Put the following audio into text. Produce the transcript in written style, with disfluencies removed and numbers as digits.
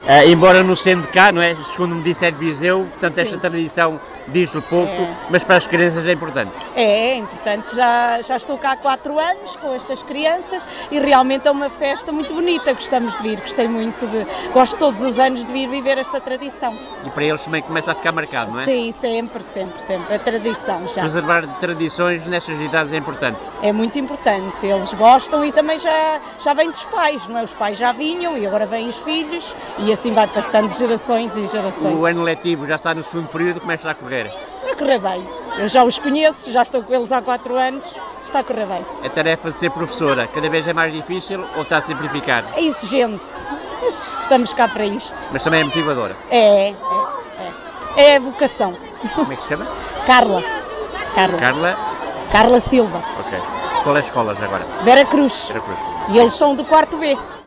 Embora não sendo cá, não é? Segundo me disse, é de Viseu, portanto esta tradição diz-lhe pouco, mas para as crianças é importante. É importante, já estou cá há 4 anos com estas crianças e realmente é uma festa muito bonita, gostamos de vir, gosto todos os anos de vir viver esta tradição. E para eles também começa a ficar marcado, não é? Sim, sempre, a tradição já. Preservar tradições nestas idades é importante. É muito importante, eles gostam e também já vem dos pais, não é? Os pais já vinham e agora vêm os filhos e assim vai passando de gerações em gerações. O ano letivo já está no segundo período, como é que está a correr? Está a correr bem. Eu já os conheço, já estou com eles há 4 anos, está a correr bem. A tarefa de ser professora cada vez é mais difícil ou está a simplificar? É exigente, mas estamos cá para isto. Mas também é motivadora? É a vocação. Como é que se chama? Carla. Carla Silva. Ok. Qual é a escola agora? Vera Cruz. Vera Cruz. E eles são do 4B.